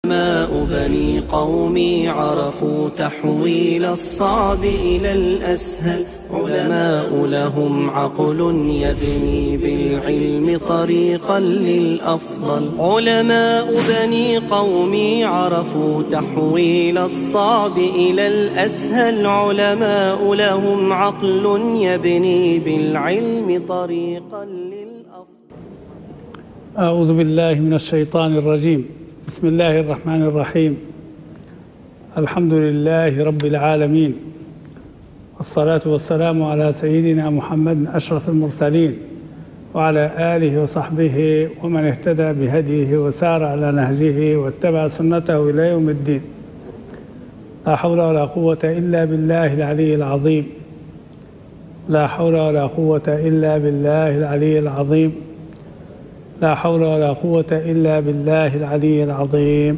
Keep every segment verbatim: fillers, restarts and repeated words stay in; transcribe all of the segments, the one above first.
علماء بني قومي عرفوا تحويل الصعب إلى الأسهل. علماء لهم عقل يبني بالعلم طريقا للأفضل. علماء بني قومي عرفوا تحويل الصعب إلى الأسهل. علماء لهم عقل يبني بالعلم طريقا للأفضل. أعوذ بالله من الشيطان الرجيم. بسم الله الرحمن الرحيم. الحمد لله رب العالمين، والصلاة والسلام على سيدنا محمد أشرف المرسلين وعلى آله وصحبه ومن اهتدى بهديه وسار على نهجه واتبع سنته إلى يوم الدين. لا حول ولا قوة إلا بالله العلي العظيم. لا حول ولا قوة إلا بالله العلي العظيم. لا حول ولا قوة إلا بالله العلي العظيم.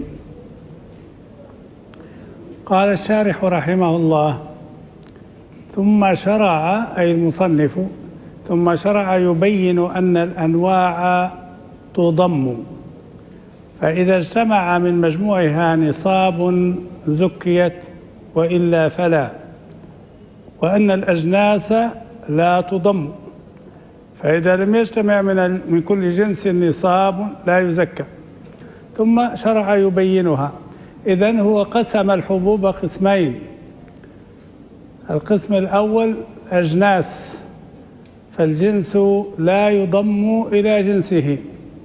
قال الشارح رحمه الله: ثم شرع، أي المصنف، ثم شرع يبين أن الأنواع تضم، فإذا اجتمع من مجموعها نصاب زكيت وإلا فلا، وأن الأجناس لا تضم، فإذا لم يجتمع من من كل جنس نصاب لا يزكى. ثم شرع يبينها. إذن هو قسم الحبوب قسمين: القسم الأول أجناس، فالجنس لا يضم إلى جنسه،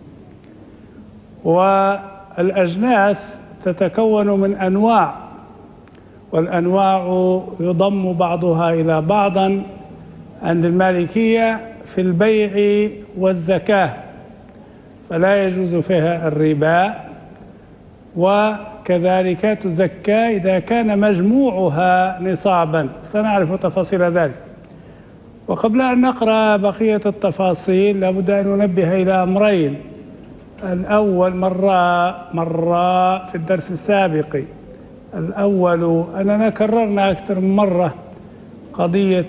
والأجناس تتكون من أنواع، والأنواع يضم بعضها إلى بعض عند المالكية في البيع والزكاة، فلا يجوز فيها الربا، وكذلك تزكى إذا كان مجموعها نصابا، سنعرف تفاصيل ذلك. وقبل أن نقرأ بقية التفاصيل لابد أن ننبه إلى أمرين. الأول مرة مرة في الدرس السابق، الأول أننا كررنا أكثر من مرة قضية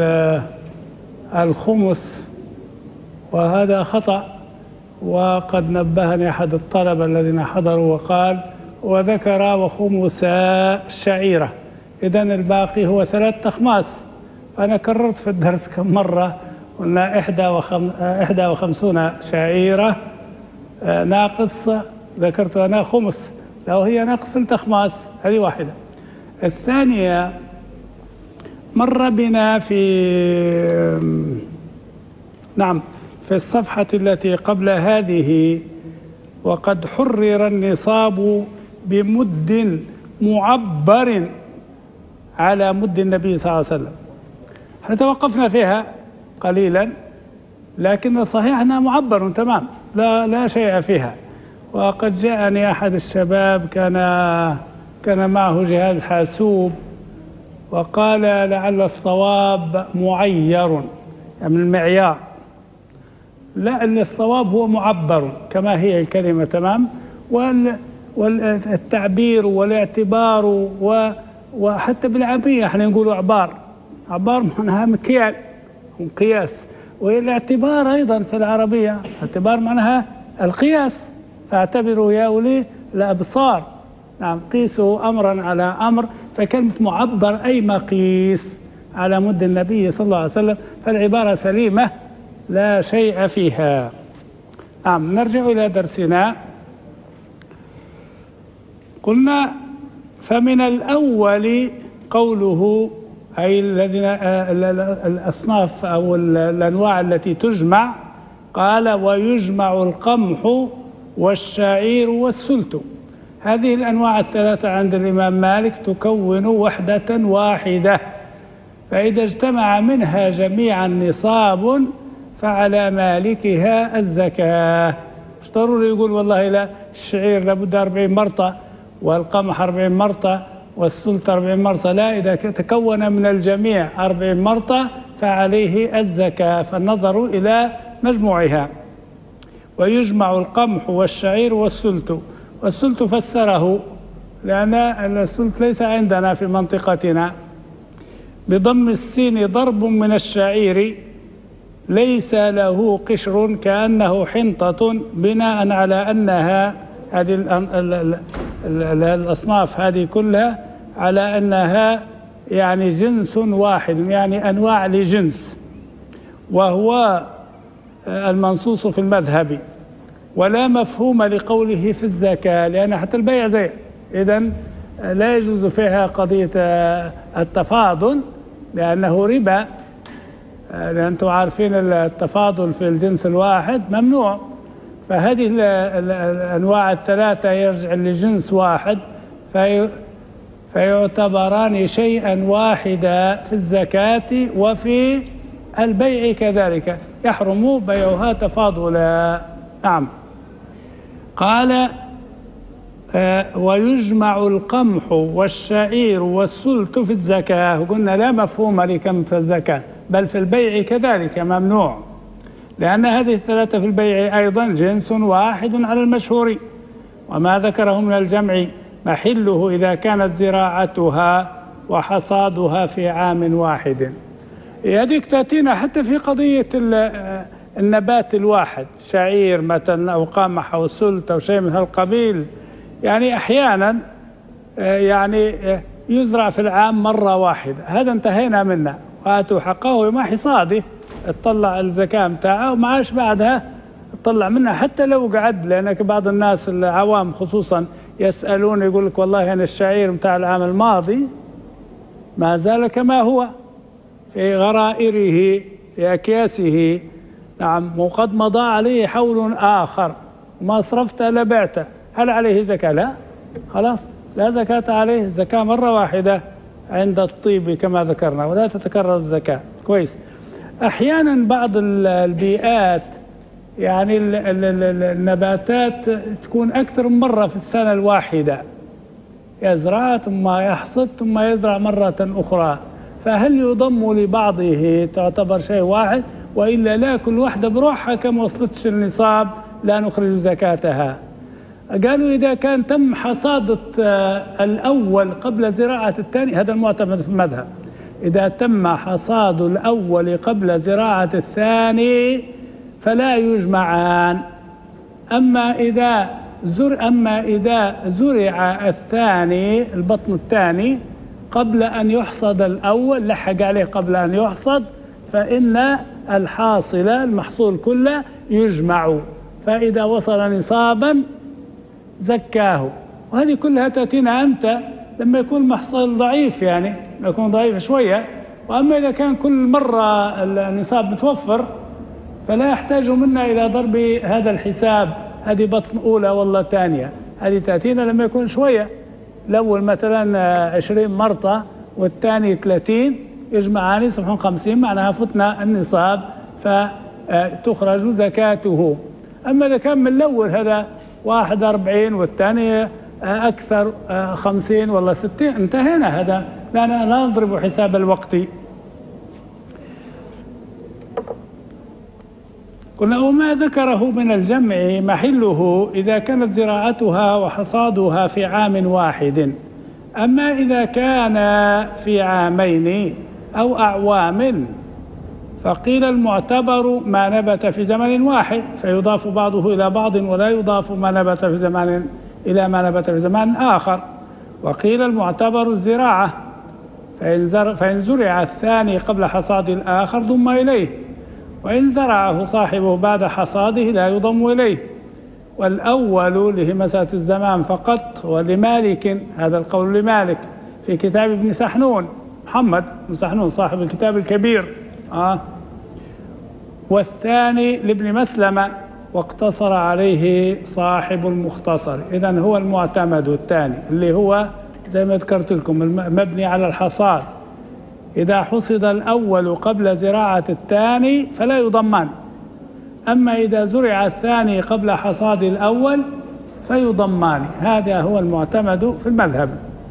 الخمس، وهذا خطأ، وقد نبهني أحد الطلبة الذين حضروا وقال وذكر وخمس الشعيرة، إذن الباقي هو ثلاث أخماس. أنا كررت في الدرس كم مرة، قلنا إحدى, وخم... إحدى وخمسون شعيرة ناقص، ذكرت أنا خمس، لو هي ناقص ثلاث أخماس، هذه واحدة. الثانية، مر بنا في نعم في الصفحة التي قبل هذه: وقد حرر النصاب بمد معبر على مد النبي صلى الله عليه وسلم. احنا توقفنا فيها قليلا، لكن صحيح انها معبر تمام، لا لا شيء فيها. وقد جاءني احد الشباب كان كان معه جهاز حاسوب، وقال لعل الصواب معير، يعني من المعيار. لا، ان الصواب هو معبر كما هي الكلمة تمام، والتعبير والاعتبار، وحتى بالعامية احنا نقول عبار، عبار معناها مكيال وقياس، والاعتبار ايضا في العربية اعتبار معناها القياس، فاعتبروا يا أولي الأبصار. نعم، قيسوا أمرا على أمر، فكلمة معبر أي مقيس على مد النبي صلى الله عليه وسلم، فالعبارة سليمة لا شيء فيها. نعم، نرجع إلى درسنا. قلنا فمن الأول قوله، أي الذين الأصناف أو الأنواع التي تجمع، قال ويجمع القمح والشعير والسلت. هذه الأنواع الثلاثة عند الإمام مالك تكون وحدة واحدة، فإذا اجتمع منها جميعا نصاب فعلى مالكها الزكاة. مش ضروري يقول والله لا، الشعير لابد أربعين مرطة، والقمح أربعين مرطة، والسلت أربعين مرطة، لا، إذا تكون من الجميع أربعين مرطة فعليه الزكاة، فالنظر إلى مجموعها. ويجمع القمح والشعير والسلت. والسلت فسره، لأن السلت ليس عندنا في منطقتنا، بضم السين: ضرب من الشعير ليس له قشر كأنه حنطة، بناء على أنها هذه الأصناف هذه كلها على أنها يعني جنس واحد، يعني أنواع لجنس، وهو المنصوص في المذهب. ولا مفهوم لقوله في الزكاة، لأن حتى البيع زي، إذن لا يجوز فيها قضية التفاضل لأنه ربا، لأن أنتم عارفين التفاضل في الجنس الواحد ممنوع. فهذه الأنواع الثلاثة يرجع لجنس واحد في فيعتبران شيئا واحدا في الزكاة وفي البيع كذلك، يحرم بيعها تفاضلا. نعم. قال آه ويجمع القمح والشعير والسلت في الزكاة، قلنا لا مفهوم لكم في الزكاة، بل في البيع كذلك ممنوع، لأن هذه الثلاثة في البيع أيضا جنس واحد على المشهور. وما ذكره من الجمع محله إذا كانت زراعتها وحصادها في عام واحد. هذيك تأتينا حتى في قضية النبات الواحد، شعير مثلا أو قمح أو سلت أو شيء من هالقبيل، يعني أحيانا يعني يزرع في العام مرة واحدة، هذا انتهينا منه، وآتوا حقه يوم حصاده، تطلع الزكاة متاعه ومعاش بعدها تطلع منها حتى لو قعد. لأنك بعض الناس العوام خصوصا يسألون يقول لك والله أنا الشعير متاع العام الماضي ما زال كما هو في غرائره في أكياسه، نعم، وقد مضى عليه حول آخر وما صرفته إلا بعته، هل عليه زكاة؟ لا، خلاص لا زكاة عليه، الزكاة مرة واحدة عند الطيب كما ذكرنا، ولا تتكرر الزكاة. كويس. أحيانا بعض البيئات يعني النباتات تكون أكثر من مرة في السنة الواحدة، يزرع ثم يحصد ثم يزرع مرة أخرى، فهل يضم لبعضه تعتبر شيء واحد؟ وإلا لا، كل واحدة بروحها كما وصلتش النصاب لا نخرج زكاتها. قالوا إذا كان تم حصاد الأول قبل زراعة الثاني، هذا المعتمد في المذهب، إذا تم حصاد الأول قبل زراعة الثاني فلا يجمعان. أما إذا زر أما إذا زرع الثاني البطن الثاني قبل أن يحصد الأول، لحق عليه قبل أن يحصد، فإن الحاصل المحصول كله يجمع، فإذا وصل نصابا زكاه. وهذه كلها تأتينا أمتى؟ لما يكون محصول ضعيف، يعني يكون ضعيف شوية. وأما إذا كان كل مرة النصاب متوفر فلا يحتاج منا إلى ضرب هذا الحساب، هذه بطن أولى والله ثانية، هذه تأتينا لما يكون شوية، الأول مثلا عشرين مرطة والثاني ثلاثين، يجمعان يصبحون خمسين، معناها فتنا النصاب فتخرج زكاته. أما إذا كان من الأول هذا واحد أربعين والثاني أكثر خمسين والله ستين، انتهينا، هذا لا لا نضرب حساب الوقت. قلنا وما ذكره من الجمع محله إذا كانت زراعتها وحصادها في عام واحد. أما إذا كان في عامين أو أعوام فقيل المعتبر ما نبت في زمن واحد فيضاف بعضه إلى بعض، ولا يضاف ما نبت في زمان إلى ما نبت في زمان آخر. وقيل المعتبر الزراعة، فإن زرع الثاني قبل حصاد الآخر ضم إليه، وإن زرعه صاحبه بعد حصاده لا يضم إليه. والأول له مسألة الزمان فقط، ولمالك، هذا القول لمالك في كتاب ابن سحنون، محمد بن سحنون صاحب الكتاب الكبير. آه. والثاني لابن مسلمة واقتصر عليه صاحب المختصر. إذن هو المعتمد الثاني اللي هو زي ما ذكرت لكم المبني على الحصاد، إذا حصد الأول قبل زراعة الثاني فلا يضمان، أما إذا زرع الثاني قبل حصاد الأول فيضمان. هذا هو المعتمد في المذهب.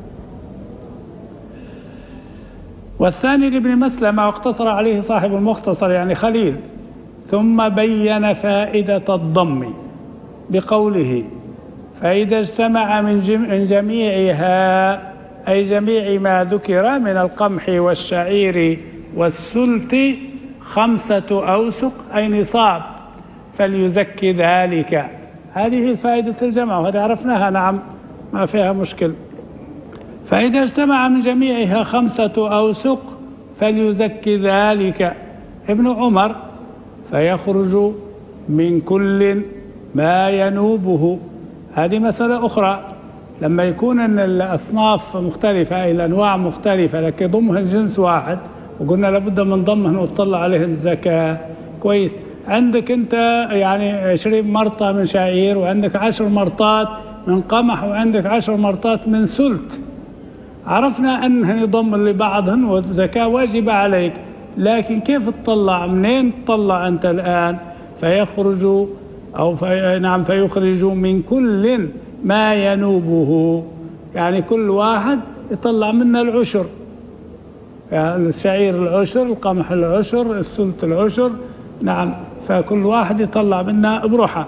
والثاني لابن مسلمة واقتصر عليه صاحب المختصر يعني خليل، ثم بين فائدة الضم بقوله فإذا اجتمع من جميعها، أي جميع ما ذكر من القمح والشعير والسلت خمسة أوسق أي نصاب فليزكي ذلك. هذه فائدة الجمع، وهذا عرفناها نعم ما فيها مشكلة. فإذا اجتمع من جميعها خمسة أوسق فليزكي ذلك ابن عمر فيخرج من كل ما ينوبه. هذه مسألة أخرى، لما يكون أن الأصناف مختلفة أي الأنواع مختلفة لكن يضمها جنس واحد، وقلنا لابد من ضمهن وتطلع عليه الزكاة. كويس، عندك أنت يعني عشرين مرطة من شعير، وعندك عشر مرطات من قمح، وعندك عشر مرطات من سلت، عرفنا أنهن يضم لبعضهن والزكاة واجبة عليك، لكن كيف تطلع؟ منين تطلع أنت الآن؟ فيخرج أو في نعم فيخرج من كل ما ينوبه، يعني كل واحد يطلع منا العشر، يعني الشعير العشر، القمح العشر، السلت العشر، نعم، فكل واحد يطلع منا بروحه.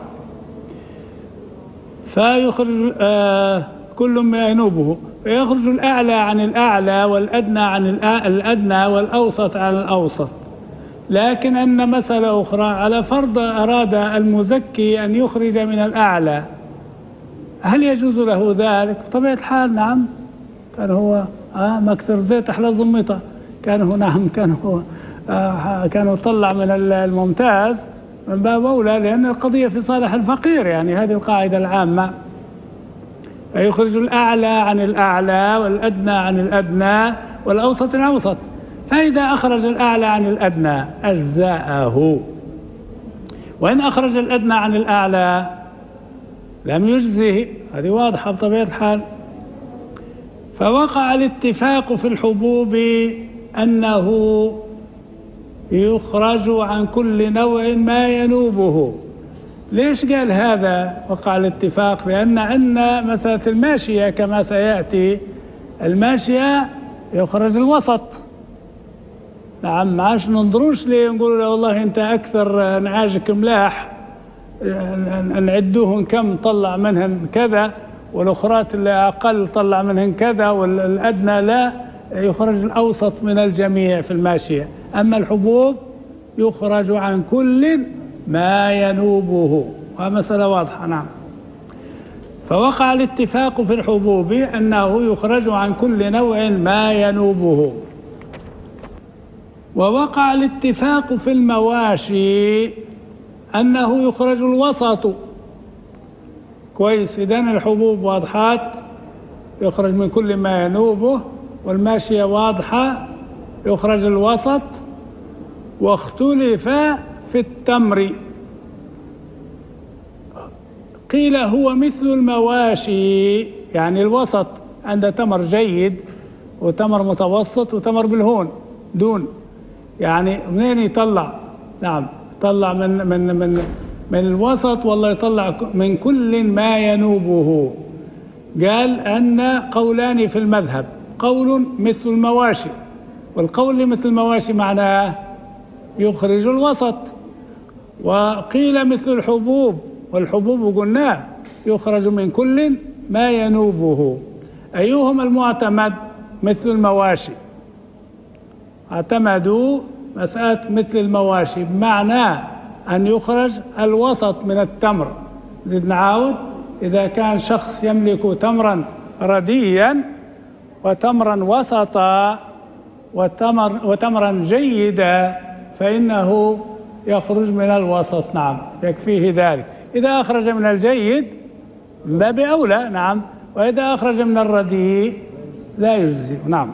فيخرج آه كل ما ينوبه، فيخرج الأعلى عن الأعلى والأدنى عن الأدنى والأوسط عن الأوسط. لكن أن مسألة أخرى، على فرض أراد المزكي أن يخرج من الأعلى، هل يجوز له ذلك؟ بطبيعة الحال نعم، كان هو آه مكثر زيت أحلى زميطة، كان هو نعم كان هو آه كان يطلع من الممتاز من باب أولى، لأن القضية في صالح الفقير، يعني هذه القاعدة العامة. فيخرج الأعلى عن الأعلى والأدنى عن الأدنى والأوسط عن الأوسط. فإذا أخرج الأعلى عن الأدنى أجزاءه، وإن أخرج الأدنى عن الأعلى لم يجزه، هذه واضحة بطبيعة الحال. فوقع الاتفاق في الحبوب أنه يخرج عن كل نوع ما ينوبه. ليش قال هذا وقع الاتفاق؟ لأن عندنا مسألة الماشية كما سيأتي، الماشية يخرج الوسط، نعم، ما عادش ننظروش ليه نقول له والله أنت أكثر نعاجك ملاح نعدوهن كم طلع منهن كذا، والأخرات اللي أقل طلع منهن كذا، والأدنى لا، يخرج الأوسط من الجميع في الماشية. أما الحبوب يخرج عن كل ما ينوبه، ومسألة واضحة نعم. فوقع الاتفاق في الحبوب أنه يخرج عن كل نوع ما ينوبه. ووقع الاتفاق في المواشي أنه يخرج الوسط. كويس، إذن الحبوب واضحات يخرج من كل ما ينوبه، والماشية واضحة يخرج الوسط. واختلف في التمر، قيل هو مثل المواشي، يعني الوسط عند تمر جيد وتمر متوسط وتمر بالهون دون، يعني منين يطلع؟ نعم، يطلع من من من من الوسط، والله يطلع من كل ما ينوبه. قال أن قولان في المذهب، قول مثل المواشي، والقول مثل المواشي معناه يخرج الوسط. وقيل مثل الحبوب، والحبوب قلنا يخرج من كل ما ينوبه. أيهما المعتمد؟ مثل المواشي، اعتمدوا مسألة مثل المواشي بمعنى أن يخرج الوسط من التمر. زد نعاود، إذا كان شخص يملك تمرا رديا وتمرا وسطا وتمر وتمرا جيدا فإنه يخرج من الوسط، نعم، يكفيه ذلك. إذا أخرج من الجيد من باب أولى، نعم، وإذا أخرج من الرديء لا يجزي، نعم.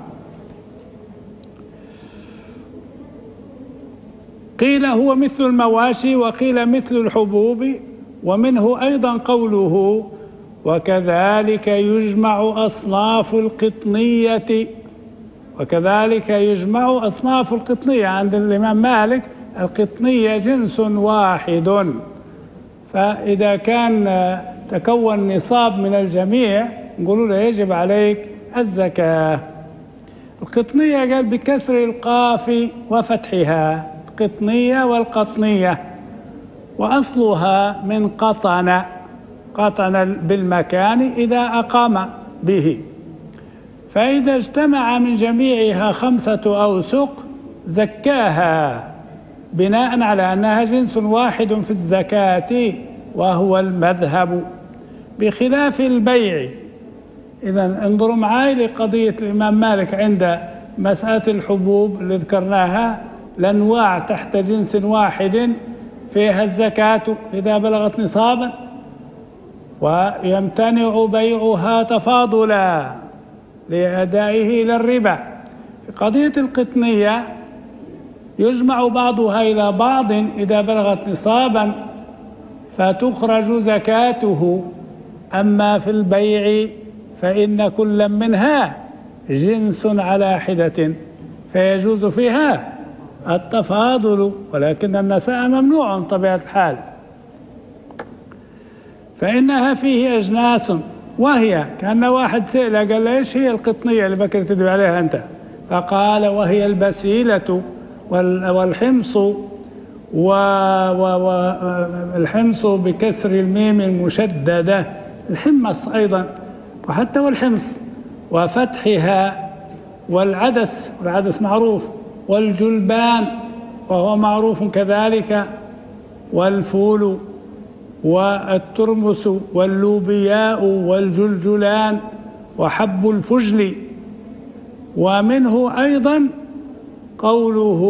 قيل هو مثل المواشي، وقيل مثل الحبوب، ومنه أيضا قوله وكذلك يجمع أصناف القطنية. وكذلك يجمع أصناف القطنية عند الإمام مالك، القطنية جنس واحد، فإذا كان تكون نصاب من الجميع نقول له يجب عليك الزكاة. القطنية قال بكسر القاف وفتحها، القطنية والقطنية، وأصلها من قطن، قطن بالمكان إذا أقام به. فإذا اجتمع من جميعها خمسة أوسق زكاها، بناء على أنها جنس واحد في الزكاة وهو المذهب، بخلاف البيع إذا انظروا معي لقضية الإمام مالك عند مسألة الحبوب اللي ذكرناها، الأنواع تحت جنس واحد فيها الزكاة إذا بلغت نصابا، ويمتنع بيعها تفاضلا لأدائه إلى الربا. في قضية القطنية يجمع بعضها إلى بعض إذا بلغت نصابا فتخرج زكاته، أما في البيع فإن كل منها جنس على حدة فيجوز فيها التفاضل، ولكن النساء ممنوع طبيعة الحال، فإنها فيه أجناس، وهي كأن واحد سئل قال له إيش هي القطنية اللي بكر تدعو عليها أنت؟ فقال وهي البسيلة والحمص، والحمص بكسر الميم المشددة، الحمص أيضا، وحتى والحمص، وفتحها، والعدس، والعدس معروف، والجلبان وهو معروف كذلك، والفول والترمس واللوبياء والجلجلان وحب الفجل. ومنه أيضا قوله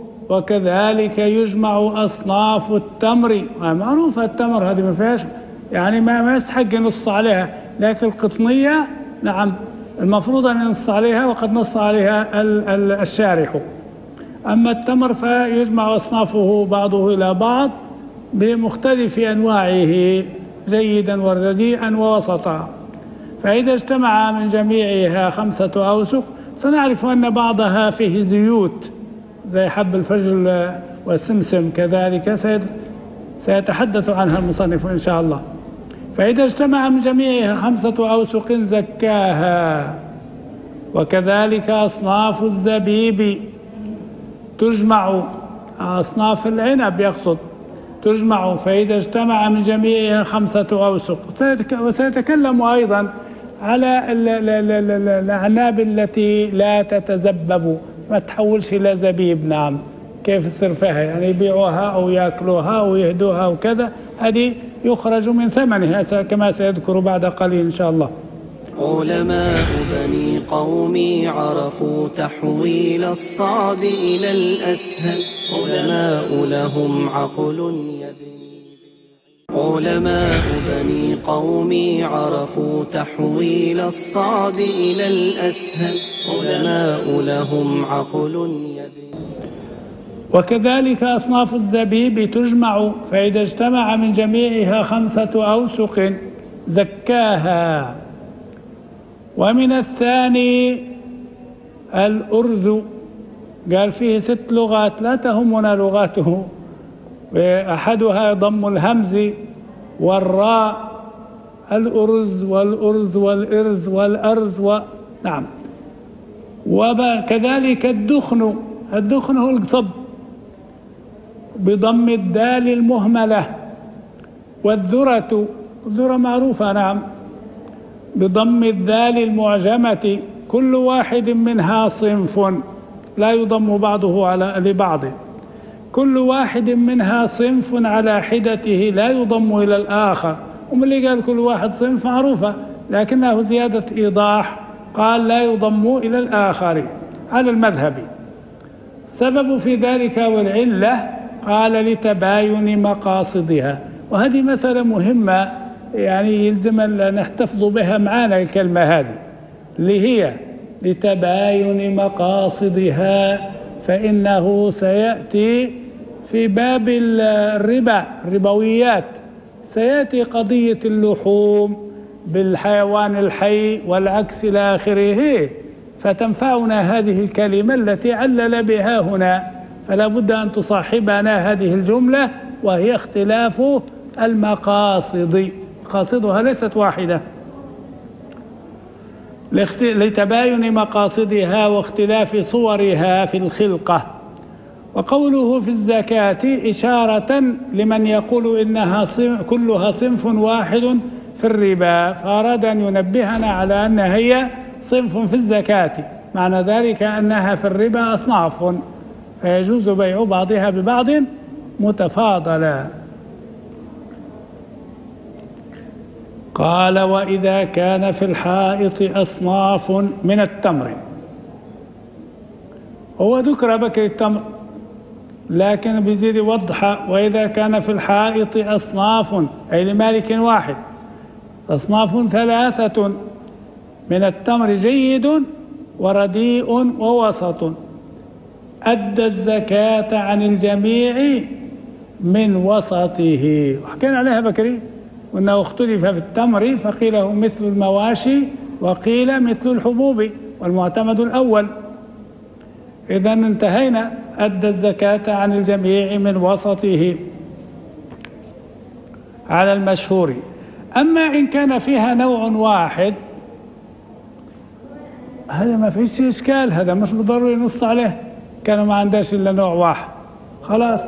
وكذلك يجمع أصناف التمر، معروفة التمر هذه ما فيهاش يعني ما ما يستحق نص عليها، لكن القطنية نعم المفروض أن ينص عليها وقد نص عليها الشارح. أما التمر فيجمع أصنافه بعضه إلى بعض بمختلف أنواعه جيدا ورديئا ووسطا، فإذا اجتمع من جميعها خمسة أوسق سنعرف أن بعضها فيه زيوت زي حب الفجل والسمسم كذلك سيتحدث عنها المصنف إن شاء الله. فإذا اجتمع من جميعها خمسة أوسق زكاها. وكذلك أصناف الزبيب تجمع، أصناف العنب يقصد، تجمع، فإذا اجتمع من جميعها خمسة أوسق. وسيتكلم أيضا على الأعناب التي لا تتزبب، ما تحولش إلى زبيب، نعم كيف يصير فيها، يعني يبيعوها أو يأكلوها أو يهدوها وكذا، هذه يخرج من ثمنها كما سيذكر بعد قليل إن شاء الله. علماء بني قومي عرفوا تحويل الصعب إلى الأسهل، علماء لهم عقل يبني علماء بني قومي عرفوا تحويل الصعب إلى الأسهل، علماء لهم عقل يبني. وكذلك أصناف الزبيب تجمع، فإذا اجتمع من جميعها خمسة أوسق زكاها. ومن الثاني الأرز، قال فيه ست لغات لا تهمنا لغاته، أحدها ضم الهمز والراء، الأرز والأرز والإرز والأرز و... نعم. وكذلك الدخن، الدخن هو القصب بضم الدال المهملة، والذرة، الذرة معروفة نعم بضم الدال المعجمة، كل واحد منها صنف لا يضم بعضه على لبعض، كل واحد منها صنف على حدته لا يضم إلى الآخر. ومن اللي قال كل واحد صنف معروفة، لكنه زيادة إيضاح، قال لا يضم إلى الآخر على المذهب. السبب في ذلك والعلة قال لتباين مقاصدها، وهذه مسألة مهمة يعني يلزم أن نحتفظ بها معنا الكلمة هذه اللي هي لتباين مقاصدها، فإنه سيأتي في باب الربا الربويات، سيأتي قضية اللحوم بالحيوان الحي والعكس إلى آخره، فتنفعنا هذه الكلمة التي علل بها هنا، فلا بد أن تصاحبنا هذه الجملة وهي اختلاف المقاصد، مقاصدها ليست واحدة، لتباين مقاصدها واختلاف صورها في الخلقة. وقوله في الزكاة إشارة لمن يقول إنها كلها صنف واحد في الربا، فأراد أن ينبهنا على أن هي صنف في الزكاة، معنى ذلك أنها في الربا أصناف، فيجوز بيع بعضها ببعض متفاضلا. قال: وإذا كان في الحائط أصناف من التمر. هو ذكر بكر التمر لكن بيزيد يوضح: وإذا كان في الحائط أصناف، أي لمالك واحد، أصناف ثلاثة من التمر جيد ورديء ووسط، أدى الزكاة عن الجميع من وسطه. وحكينا عليها بكري وأنه اختلف في التمر، فقيل هو مثل المواشي وقيل مثل الحبوب، والمعتمد الأول. إذا انتهينا: أدى الزكاة عن الجميع من وسطه على المشهور. أما إن كان فيها نوع واحد هذا ما فيش إشكال، هذا مش بالضروري نص عليه، كانوا ما عندهاش إلا نوع واحد خلاص.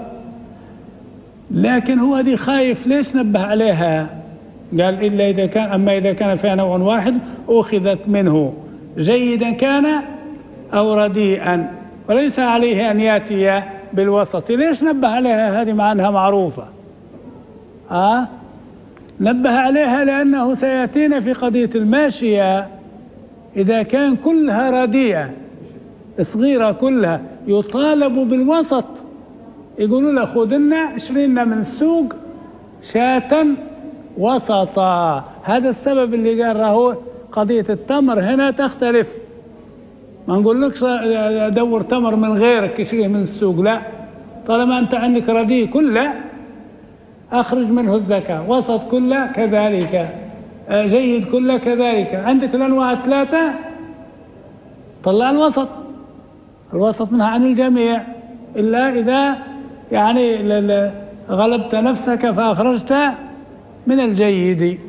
لكن هو دي خايف، ليش نبه عليها؟ قال: إلا إذا كان أما إذا كان فيها نوع واحد أخذت منه جيدا كان أو رديئا وليس عليه أن يأتي بالوسط. ليش نبه عليها؟ هذه مع أنها معروفة. آه؟ نبه عليها لأنه سيأتينا في قضية الماشية، إذا كان كلها رديئة صغيرة كلها يطالب بالوسط، يقولوا له: خذ لنا اشترينا من السوق شاة وسطا. هذا السبب اللي قال راهو قضية التمر هنا تختلف. ما نقول لكش دور تمر من غيرك اشتريه من السوق، لا، طالما أنت عندك رديء كله أخرج منه الزكاة، وسط كله كذلك، جيد كله كذلك. عندك الأنواع الثلاثة طلع الوسط، الوسط منها عن الجميع، إلا إذا يعني غلبت نفسك فأخرجت من الجيد.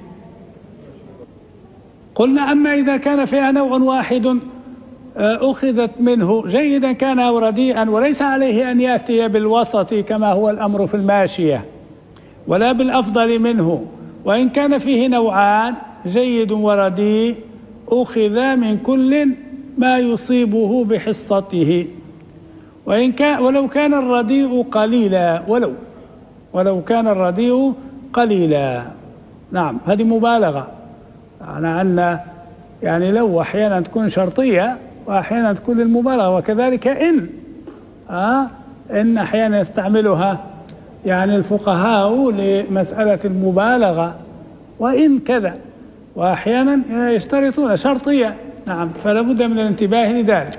قلنا: أما إذا كان فيها نوع واحد أخذت منه جيدا كان أو رديئا وليس عليه أن يأتي بالوسط كما هو الأمر في الماشية، ولا بالأفضل منه. وإن كان فيه نوعان جيد ورديء أخذ من كل ما يصيبه بحصته. وإن كان ولو كان الرديء قليلا، ولو ولو كان الرديء قليلا. نعم، هذه مبالغة، يعني أن يعني لو أحيانا تكون شرطية وأحيانا تكون المبالغة، وكذلك إن آه إن أحيانا يستعملها يعني الفقهاء لمسألة المبالغة، وإن كذا، وأحيانا يشترطون شرطية. نعم، فلا بد من الانتباه لذلك.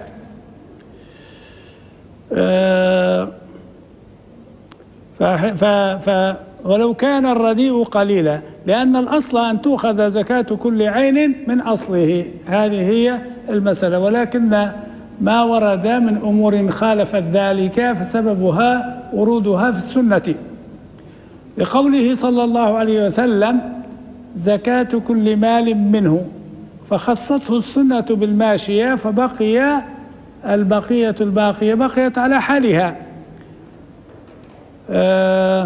آه ف ف ولو كان الرديء قليلا، لأن الأصل أن تؤخذ زكاة كل عين من أصله، هذه هي المسألة. ولكن ما ورد من أمور خالفت ذلك فسببها ورودها في السنة، لقوله صلى الله عليه وسلم: زكاة كل مال منه، فخصته السنة بالماشية، فبقي البقية الباقية بقيت على حالها. آه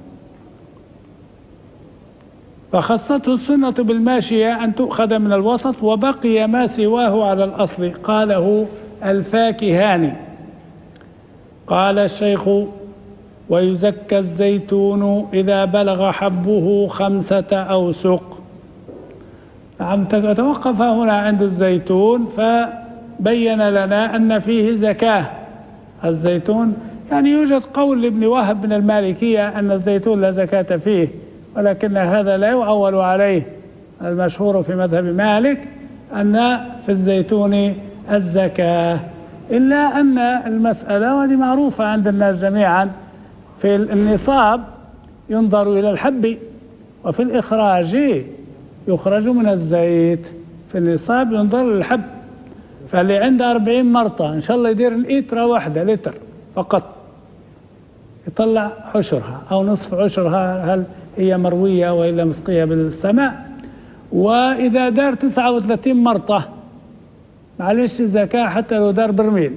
فخصته السنة بالماشية أن تؤخذ من الوسط، وبقي ما سواه على الأصل. قاله الفاكهاني. قال الشيخ: ويزكى الزيتون إذا بلغ حبه خمسة أوسق. نعم، توقف هنا عند الزيتون فبين لنا أن فيه زكاة. الزيتون يعني يوجد قول لابن وهب من المالكية أن الزيتون لا زكاة فيه، ولكن هذا لا يعول عليه. المشهور في مذهب مالك أن في الزيتون الزكاة، إلا أن المسألة وهذه معروفة عند الناس جميعا، في النصاب ينظر إلى الحب، وفي الإخراج يخرج من الزيت. في النصاب ينظر للحب، فاللي عنده أربعين مرطة إن شاء الله يدير لتر واحدة لتر فقط، يطلع عشرها أو نصف عشرها، هل هي مروية وإلا مسقية بالسماء. وإذا دار تسعة وثلاثين مرطة معلش زكاة حتى لو دار برميل،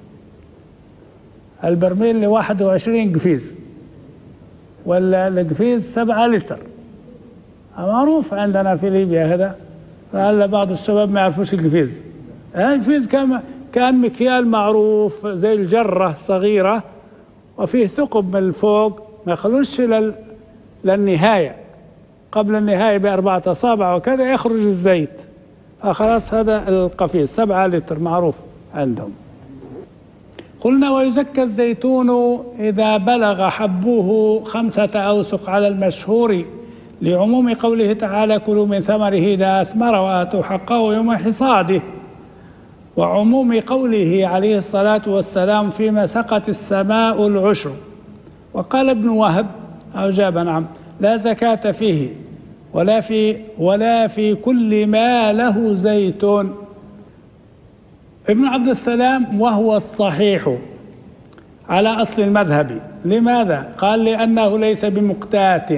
البرميل لواحد وعشرين قفيز، ولا القفيز سبعة لتر، معروف عندنا في ليبيا هذا. فهلا بعض الشباب ما يعرفوش القفيز. القفيز كان كان مكيال معروف زي الجرة صغيرة وفيه ثقب من الفوق، ما يخلوش لل... للنهاية، قبل النهاية بأربعة أصابع وكذا يخرج الزيت، فخلاص هذا القفيز سبعة لتر معروف عندهم. قلنا ويزكى الزيتون إذا بلغ حبه خمسة أوسق على المشهور، لعموم قوله تعالى كلوا من ثمره إذا أثمر وآتوا حقه يوم حصاده، وعموم قوله عليه الصلاة والسلام فيما سقت السماء العشر. وقال ابن وهب أجاب نعم لا زكاة فيه ولا في ولا في كل ما له زيت. ابن عبد السلام وهو الصحيح على أصل المذهب. لماذا؟ قال لأنه ليس بمقتات.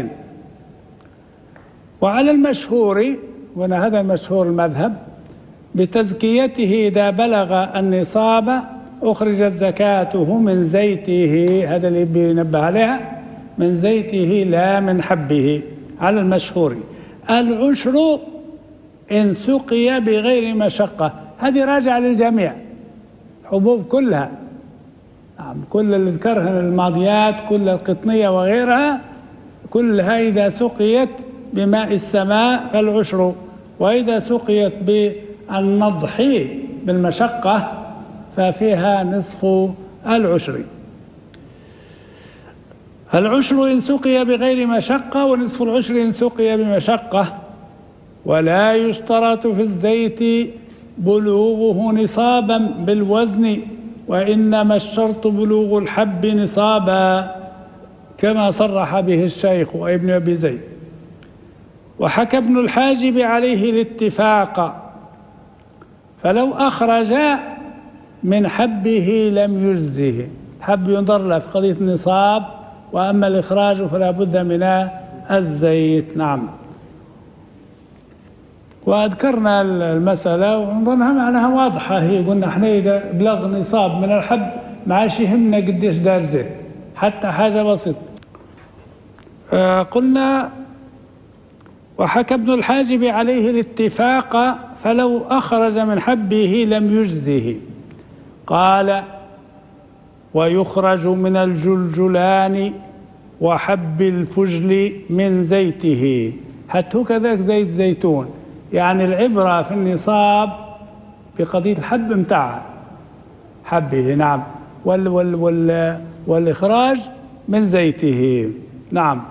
وعلى المشهور، وأنا هذا المشهور المذهب، بتزكيته إذا بلغ النصاب أخرجت زكاته من زيته، هذا اللي بينبه عليها، من زيته لا من حبه على المشهور. العشر إن سقي بغير مشقة، هذه راجعة للجميع، حبوب كلها، نعم كل اللي ذكرها الماضيات، كل القطنية وغيرها، كلها إذا سقيت بماء السماء فالعشر، وإذا سقيت بالنضح بالمشقة ففيها نصف العشر. العشر إن سقي بغير مشقة، ونصف العشر إن سقي بمشقة. ولا يشترط في الزيت بلوغه نصابا بالوزن، وإنما الشرط بلوغ الحب نصابا، كما صرح به الشيخ وابن أبي زيد. وحكى ابن الحاجب عليه الاتفاق، فلو أخرج من حبه لم يجزه. الحب ينظر له في قضية النصاب، وأما الإخراج فلا بد من الزيت. نعم. وأذكرنا المسألة ونظنها معناها واضحة، هي قلنا احنا إذا بلغ نصاب من الحب ما عادش يهمنا قديش دار زيت، حتى حاجة بسيطة. آه قلنا وحكى ابن الحاجب عليه الاتفاق، فلو أخرج من حبه لم يجزه. قال ويخرج من الجلجلان وحب الفجل من زيته، حتى كذلك زيت الزيتون، يعني العبرة في النصاب بقضية الحب متاعها حبه. نعم. وال وال وال والإخراج من زيته. نعم.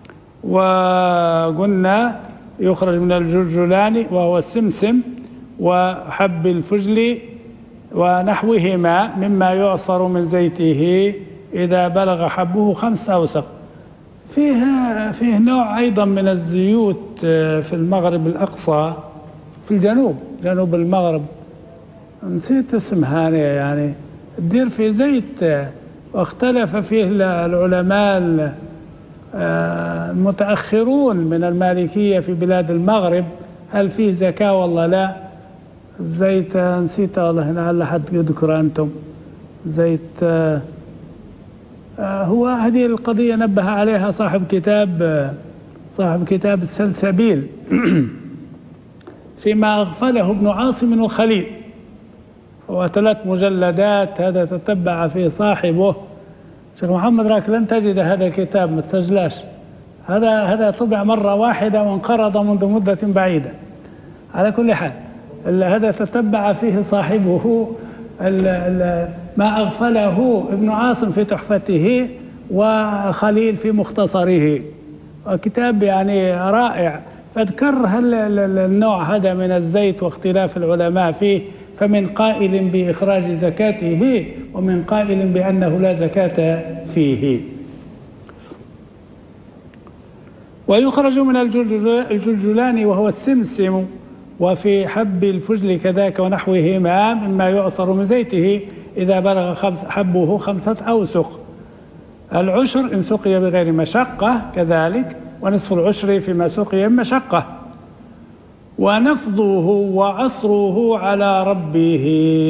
وقلنا يخرج من الجلجلان وهو السمسم وحب الفجل ونحوهما مما يعصر من زيته إذا بلغ حبه خمسة أوسق. فيه فيه نوع أيضا من الزيوت في المغرب الأقصى، في الجنوب، جنوب المغرب، نسيت اسمها يعني، تدير في زيت، واختلف فيه العلماء المتأخرون من المالكية في بلاد المغرب هل فيه زكاة ولا لا. زيت نسيت والله، لعل حد يذكر أنتم. زيت هو هذه القضية نبه عليها صاحب كتاب صاحب كتاب السلسبيل فيما أغفله ابن عاصم وخليل، هو ثلاث مجلدات، هذا تتبع فيه صاحبه شيخ محمد. راك لن تجد هذا الكتاب، ما تسجلاش، هذا هذا طبع مرة واحدة وانقرض منذ مدة بعيدة. على كل حال هذا تتبع فيه صاحبه ال ال ما أغفله ابن عاصم في تحفته وخليل في مختصره، وكتاب يعني رائع. فاذكر هل النوع هذا من الزيت واختلاف العلماء فيه، فمن قائل بإخراج زكاته ومن قائل بأنه لا زكاة فيه. ويخرج من الجلجلان وهو السمسم، وفي حب الفجل كذاك ونحوهما مما يعصر من زيته إذا بلغ خمس حبه خمسة أوسق. العشر إن سقي بغير مشقة كذلك، ونصف العشر فيما سقي بمشقة. ونفضه وعصره على ربه،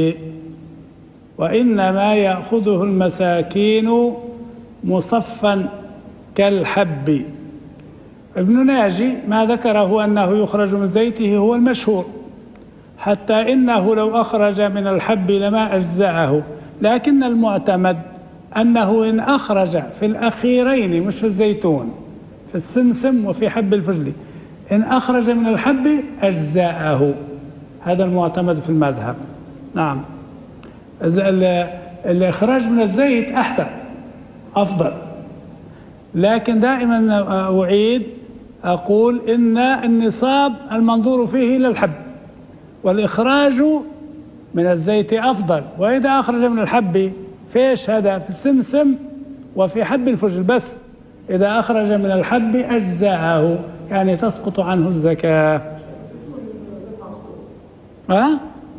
وإنما يأخذه المساكين مصفا كالحب. ابن ناجي ما ذكره أنه يخرج من زيته هو المشهور، حتى إنه لو أخرج من الحب لما أجزأه، لكن المعتمد أنه إن أخرج في الأخيرين مش في الزيتون، في السمسم وفي حب الفجل. إن أخرج من الحب أجزاءه، هذا المعتمد في المذهب. نعم، الإخراج من الزيت أحسن أفضل، لكن دائما أعيد أقول إن النصاب المنظور فيه إلى الحب، والإخراج من الزيت أفضل. وإذا أخرج من الحب فيش هذا في السمسم وفي حب الفجل بس. إذا أخرج من الحب أجزاءه، يعني تسقط عنه الزكاة. ها؟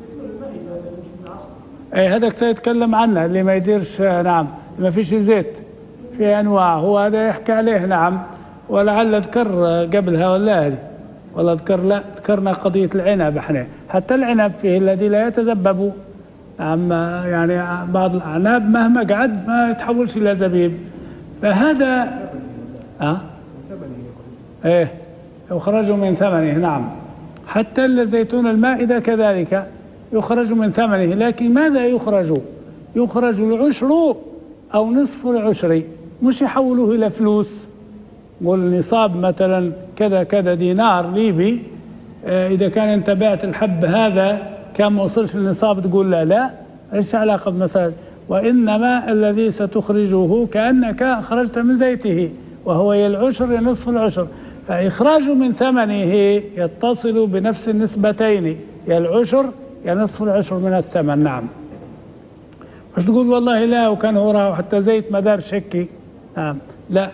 أي هذا يتكلم عنه اللي ما يديرش. نعم، ما فيش زيت، في أنواع، هو هذا يحكي عليه. نعم، ولعل ذكر قبلها ولا هذه والله ذكر، لا ذكرنا قضية العنب. احنا حتى العنب فيه الذي لا يتذبب. نعم، يعني بعض الأعناب مهما قعد ما يتحولش إلى زبيب، فهذا أه؟ ايه يخرج من ثمنه. نعم، حتى الزيتون المائدة كذلك يخرج من ثمنه، لكن ماذا يخرج؟ يخرج العشر أو نصف العشر، مش يحولوه إلى فلوس. قول نصاب مثلا كذا كذا دينار ليبي، اه إذا كان أنت بعت الحب هذا كان ما وصلش النصاب تقول لا لا، ايش علاقة بمسألة؟ وإنما الذي ستخرجه كأنك أخرجت من زيته، وهو يا العشر يا نصف العشر. فإخراج من ثمنه يتصل بنفس النسبتين، يا العشر يا نصف العشر من الثمن. نعم، مش تقول والله لا وكان هو راه حتى زيت ما دارش هيك. نعم، لا.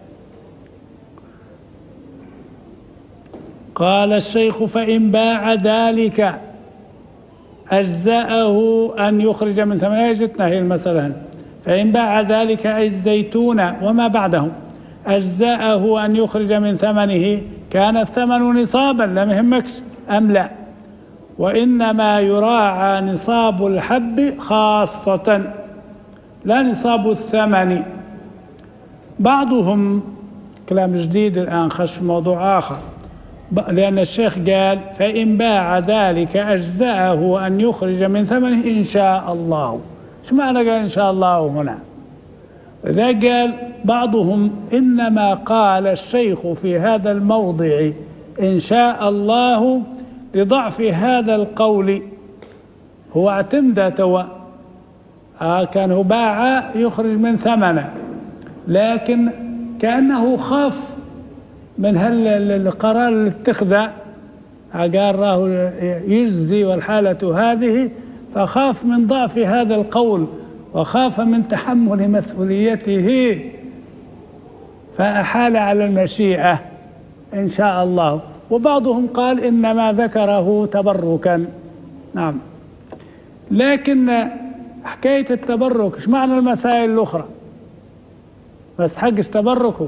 قال الشيخ: فإن باع ذلك أجزاءه أن يخرج من ثمنه. جتنا هي المسألة. فإن باع ذلك أي الزيتون وما بعده أجزاءه أن يخرج من ثمنه، كان الثمن نصابا لم يهمكش أم لا. وإنما يراعى نصاب الحب خاصة لا نصاب الثمن. بعضهم كلام جديد الآن خش في موضوع آخر، لأن الشيخ قال: فإن باع ذلك أجزاءه أن يخرج من ثمنه إن شاء الله. شو معنى قال إن شاء الله هنا؟ إذا قال بعضهم: إنما قال الشيخ في هذا الموضع إن شاء الله لضعف هذا القول. هو اعتمد توا آه كان هو باع يخرج من ثمنه، لكن كأنه خاف من هالقرار اللي اتخذه، قال راه يجزي والحالة هذه، فخاف من ضعف هذا القول وخاف من تحمل مسؤوليته، فأحال على المشيئة إن شاء الله. وبعضهم قال إنما ذكره تبركا. نعم، لكن حكاية التبرك ايش معنى المسائل الأخرى؟ بس حقش تبركه.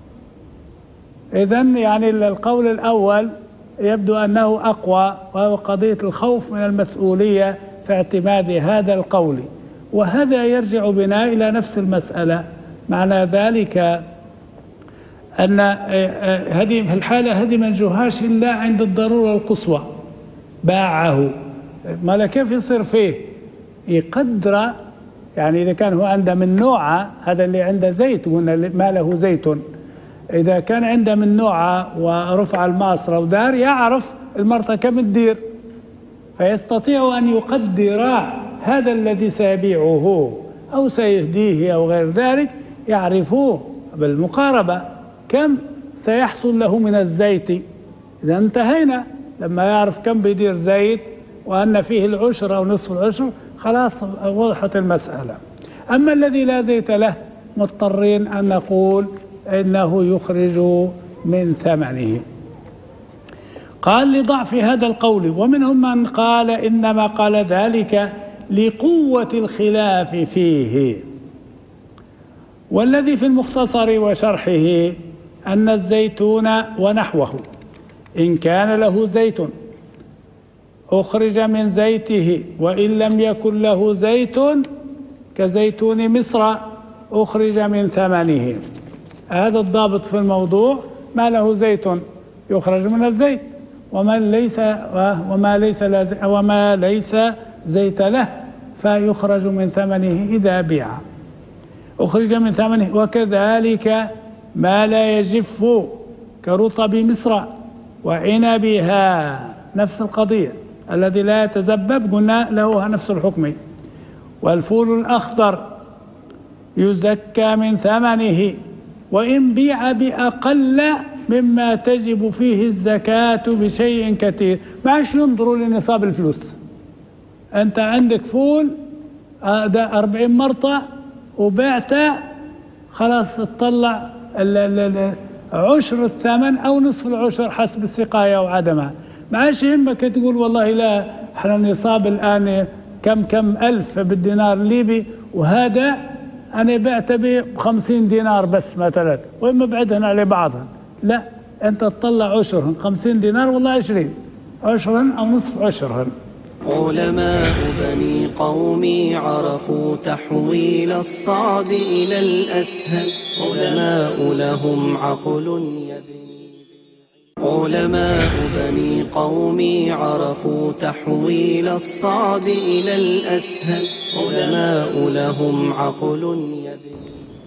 إذن يعني القول الأول يبدو أنه أقوى، وهو قضية الخوف من المسؤولية في اعتماد هذا القول، وهذا يرجع بنا إلى نفس المسألة. معنى ذلك أن هذه في الحالة هذه ما نجوهاش إلا عند الضرورة القصوى. باعه، ما كيف يصير فيه؟ يقدر، يعني إذا كان هو عنده من نوعه، هذا اللي عنده زيت ما له زيت، إذا كان عنده من نوعه ورفع الماصرة ودار يعرف المرة كم تدير، فيستطيع أن يقدر هذا الذي سيبيعه أو سيهديه أو غير ذلك، يعرفوه بالمقاربة كم سيحصل له من الزيت. إذا انتهينا لما يعرف كم بيدير زيت وأن فيه العشر أو نصف العشر، خلاص وضحت المسألة. أما الذي لا زيت له مضطرين أن نقول إنه يخرج من ثمنه. قال: لضعف هذا القول. ومنهم من قال إنما قال ذلك لقوة الخلاف فيه. والذي في المختصر وشرحه أن الزيتون ونحوه إن كان له زيت أخرج من زيته، وإن لم يكن له زيت كزيتون مصر أخرج من ثمنه. هذا الضابط في الموضوع: ما له زيت يخرج من الزيت، وما ليس وما ليس وما ليس زيت له فيخرج من ثمنه إذا بيع، أخرج من ثمنه. وكذلك ما لا يجف كرطب مصر وعنبها، نفس القضية. الذي لا يتذبذب قلنا له نفس الحكم. والفول الأخضر يزكى من ثمنه وإن بيع بأقل مما تجب فيه الزكاة بشيء كثير. معش ينظروا لنصاب الفلوس. أنت عندك فول ده أربعين مرطة وبعته، خلاص تطلع عشر الثمن أو نصف العشر حسب السقاية وعدمها. معش يهمك تقول والله لا احنا نصاب الآن كم كم ألف بالدينار الليبي، وهذا أنا بعته بخمسين دينار بس مثلا، وإما بعدهن على بعضهن. لا، أنت تطلع عشرهن، خمسين دينار والله عشرين عشرهن أو نصف عشرهن. علماء بني قومي عرفوا تحويل الصعب إلى الأسهل. علماء لهم عقل يبني علماء بني قومي عرفوا تحويل الصعب إلى الأسهل. علماء لهم عقل يبني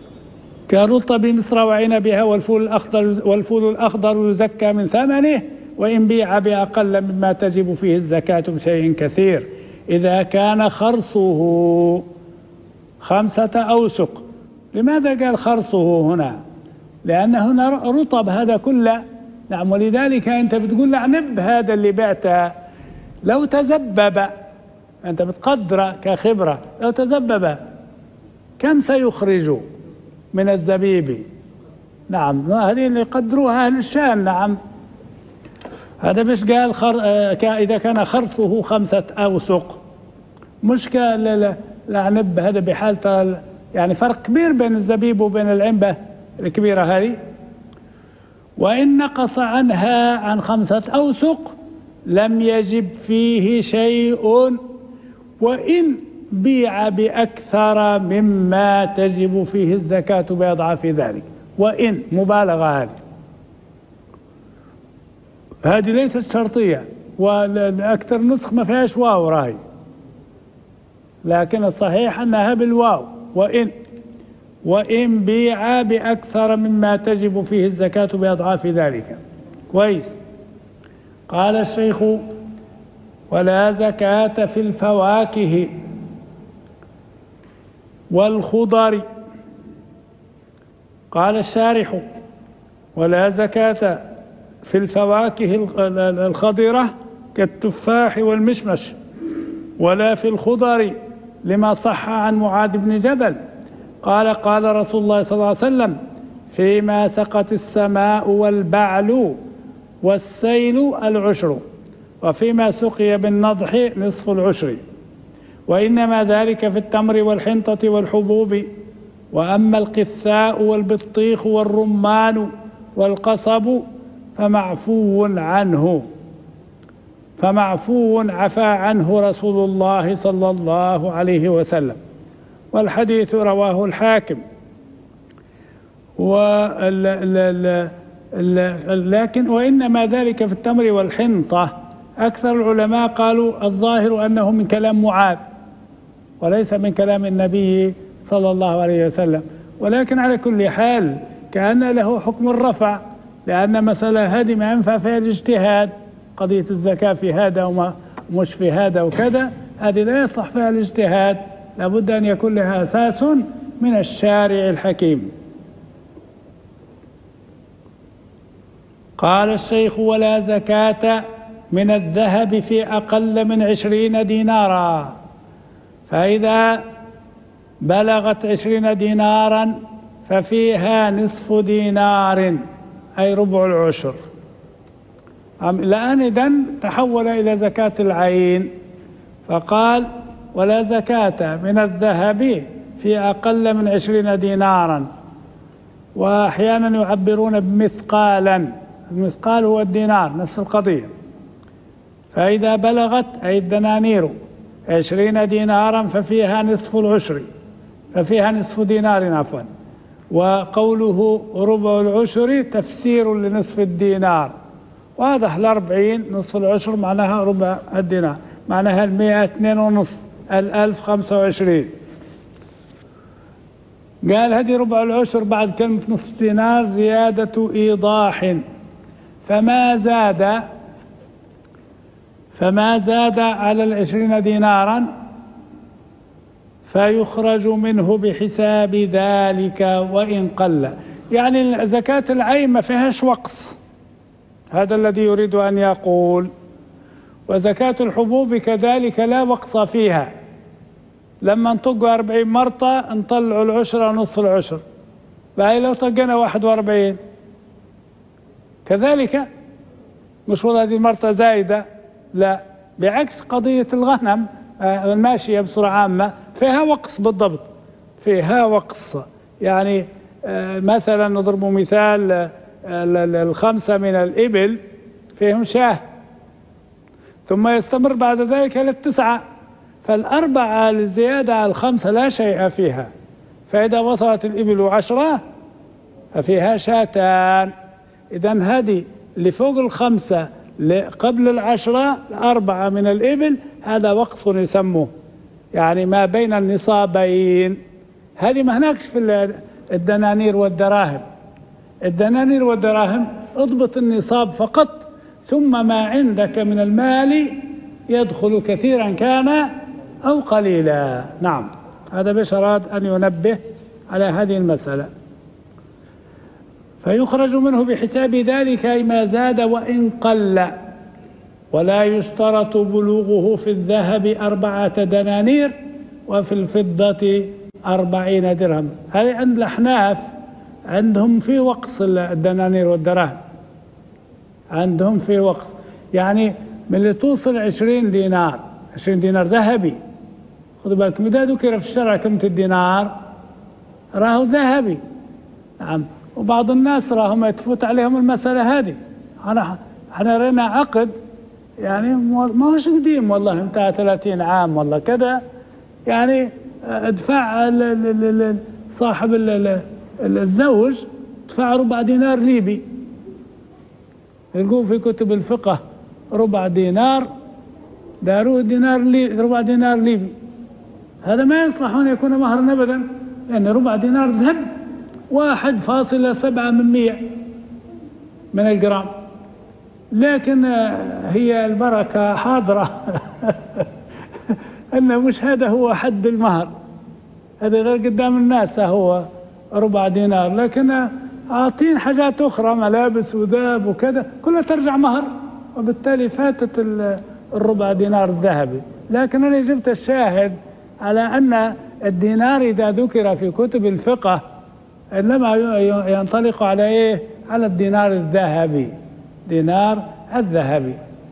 كرطب مصر وعنبها والفول الأخضر والفول الأخضر يزكى من ثمنه وإن بيع بأقل مما تجب فيه الزكاة بشيء كثير إذا كان خرصه خمسة أوسق. لماذا قال خرصه هنا؟ لأن هنا رطب هذا كله. نعم، ولذلك أنت بتقول لعنب هذا اللي بعته لو تزبب، أنت بتقدره كخبرة، لو تزبب كم سيخرج من الزبيب؟ نعم، هذه اللي يقدروها أهل الشام. نعم، هذا مش قال خر... إذا كان خرصه خمسة أوسق، مش كالعنب هذا بحالته. يعني فرق كبير بين الزبيب وبين العنبة الكبيرة هذه. وإن نقص عنها عن خمسة أوسق لم يجب فيه شيء وإن بيع بأكثر مما تجب فيه الزكاة بأضعاف ذلك. وإن مبالغة، هذه هذه ليست شرطية، والأكثر نسخ ما فيهاش واو راهي، لكن الصحيح أنها بالواو. وإن وإن بيع بأكثر مما تجب فيه الزكاة بأضعاف ذلك. كويس. قال الشيخ: ولا زكاة في الفواكه والخضر. قال الشارح: ولا زكاة في الفواكه الخضرة كالتفاح والمشمش، ولا في الخضر، لما صح عن معاذ بن جبل قال: قال رسول الله صلى الله عليه وسلم: فيما سقت السماء والبعل والسيل العشر، وفيما سقي بالنضح نصف العشر، وإنما ذلك في التمر والحنطة والحبوب، وأما القثاء والبطيخ والرمان والقصب فمعفو عنه فمعفو عفى عنه رسول الله صلى الله عليه وسلم. والحديث رواه الحاكم. لكن وإنما ذلك في التمر والحنطة، أكثر العلماء قالوا الظاهر أنه من كلام معاذ وليس من كلام النبي صلى الله عليه وسلم. ولكن على كل حال كأن له حكم الرفع، لأن مسألة هذه ما ينفع فيها الاجتهاد. قضية الزكاة في هذا وما مش في هذا وكذا، هذه لا يصلح فيها الاجتهاد، لابد أن يكون لها أساس من الشارع الحكيم. قال الشيخ: ولا زكاة من الذهب في أقل من عشرين دينارا، فإذا بلغت عشرين دينارا ففيها نصف دينار أي ربع العشر. الآن إذن تحول إلى زكاة العين، فقال: ولا زكاة من الذهب في أقل من عشرين دينارا. وأحيانا يعبرون بمثقالا، المثقال هو الدينار، نفس القضية. فإذا بلغت أي الدنانير عشرين دينارا ففيها نصف العشر، ففيها نصف دينار عفوا. وقوله ربع العشر تفسير لنصف الدينار، واضح. الأربعين نصف العشر معناها ربع الدينار، معناها المئة اثنين ونصف، الألف خمسة وعشرين. قال هذه ربع العشر بعد كلمة نصف دينار زيادة إيضاح، فما زاد فما زاد على العشرين دينارا فيخرج منه بحساب ذلك وإن قل. يعني زكاة العين ما فيهاش وقص، هذا الذي يريد أن يقول. وزكاة الحبوب كذلك لا وقص فيها، لما نطقوا أربعين مرطة نطلعوا العشرة ونصف العشر، فهي لو طقنا واحد وأربعين كذلك، مش والله هذه المرطة زايدة، لا، بعكس قضية الغنم الماشية بصورة عامة فيها وقص بالضبط، فيها وقص. يعني مثلا نضرب مثال الخمسة من الإبل فيهم شاه، ثم يستمر بعد ذلك إلى التسعة، فالأربعة الزيادة على الخمسة لا شيء فيها، فإذا وصلت الإبل عشرة ففيها شاتان. إذن هذه اللي فوق الخمسة قبل العشرة الأربعة من الإبل هذا وقص يسموه، يعني ما بين النصابين. هذه ما هناكش في الدنانير والدراهم. الدنانير والدراهم اضبط النصاب فقط، ثم ما عندك من المال يدخل كثيرا كان أو قليلا. نعم، هذا بش أراد أن ينبه على هذه المسألة. فيخرج منه بحساب ذلك ما زاد وإن قل، ولا يشترط بلوغه في الذهب أربعة دنانير وفي الفضة أربعين درهم. هذه عند الأحناف عندهم في وقص الدنانير والدراهم، عندهم في وقص، يعني من اللي توصل عشرين دينار، عشرين دينار ذهبي، خذوا بالكم إذا ذكر في الشرع كلمة الدينار راهو ذهبي. نعم، وبعض الناس راهم يتفوت عليهم المسألة هذه. أنا احنا رأينا عقد يعني ما هوش قديم والله، انتهى ثلاثين عام والله كذا، يعني ادفع صاحب الزوج ادفع ربع دينار ليبي، يلقوا في كتب الفقه ربع دينار داروه دينار لي ربع دينار ليبي. هذا ما يصلح أن يكون مهرا أبدا، لأن ربع دينار ذهب واحد فاصلة سبعة من مية من الجرام، لكن هي البركة حاضرة أنه مش هذا هو حد المهر، هذا غير قدام الناس هو ربع دينار، لكن أعطين حاجات أخرى ملابس وذهب وكذا كلها ترجع مهر، وبالتالي فاتت الربع دينار الذهبي. لكن أنا جبت الشاهد على أن الدينار إذا ذكر في كتب الفقه إنما ينطلق على إيه؟ على الدينار الذهبي، دينار الذهبي.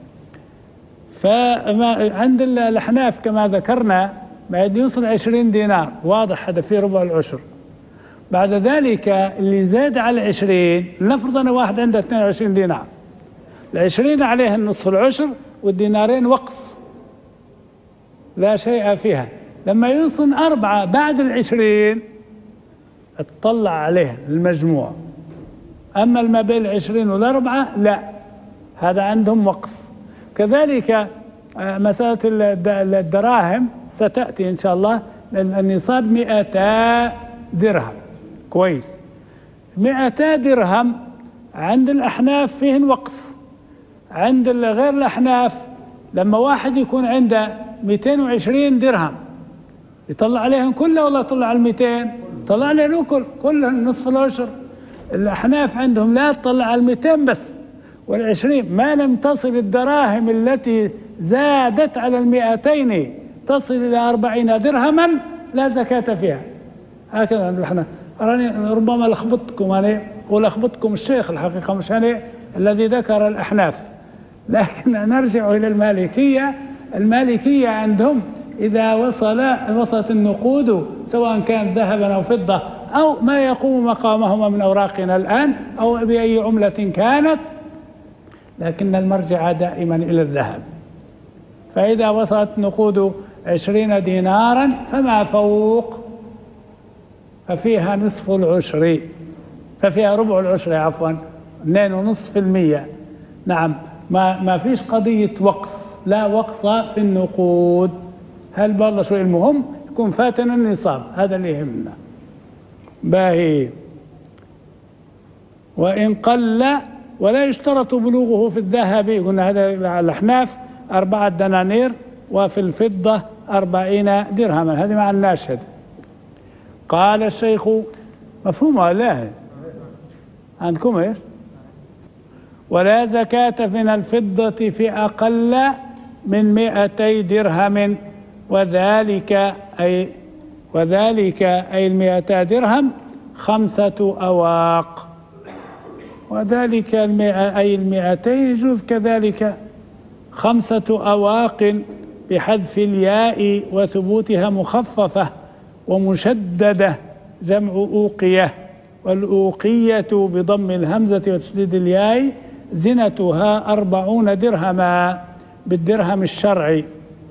فعند الأحناف كما ذكرنا بعد يوصل عشرين دينار واضح هذا فيه ربع العشر. بعد ذلك اللي زاد على العشرين، نفرض أنا واحد عنده اثنين وعشرين دينار، العشرين عليه النصف العشر والدينارين وقص لا شيء فيها. لما يوصل أربعة بعد العشرين اطلع عليه المجموع، أما ما بين العشرين والأربعة لا، هذا عندهم وقص. كذلك مسألة الدراهم ستأتي إن شاء الله، لأن النصاب مئتا درهم. كويس، مئتا درهم عند الأحناف فيهن وقص، عند غير الأحناف لما واحد يكون عنده مئتين وعشرين درهم يطلع عليهم كله ولا يطلع على المئتين؟ طلع عليه كل كلهم نصف العشر. الأحناف عندهم لا تطلع على المئتين بس والعشرين، ما لم تصل الدراهم التي زادت على المئتين تصل إلى أربعين درهما لا زكاة فيها. هكذا عند الأحناف. أراني ربما لخبطكم أنا ولخبطكم الشيخ الحقيقة، مش أنا الذي ذكر الأحناف، لكن نرجع إلى المالكية. المالكية عندهم إذا وصل وصلت النقود سواء كان ذهبا أو فضة أو ما يقوم مقامهما من أوراقنا الآن أو بأي عملة كانت، لكن المرجع دائما إلى الذهب. فإذا وصلت نقود عشرين دينارا فما فوق ففيها نصف العشر، ففيها ربع العشر عفوا اثنين ونصف في المية. نعم، ما ما فيش قضية وقص، لا وقص في النقود. هل بالله شو المهم يكون فاتنا النصاب، هذا اللي يهمنا. باهي. وإن قل ولا يشترط بلوغه في الذهب، قلنا هذا الأحناف أربعة دنانير، وفي الفضة أربعين درهما، هذه مع الناشد. قال الشيخ مفهوم ولا عندكم ايش؟ ولا زكاة من الفضة في أقل من مئتي درهم، وذلك أي وذلك أي المئتا درهم خمسة أواق، وذلك المئة أي المئتين يجوز كذلك خمسة أواق بحذف الياء وثبوتها مخففة ومشددة جمع أوقية، والأوقية بضم الهمزة وتشديد الياء زنتها أربعون درهما بالدرهم الشرعي.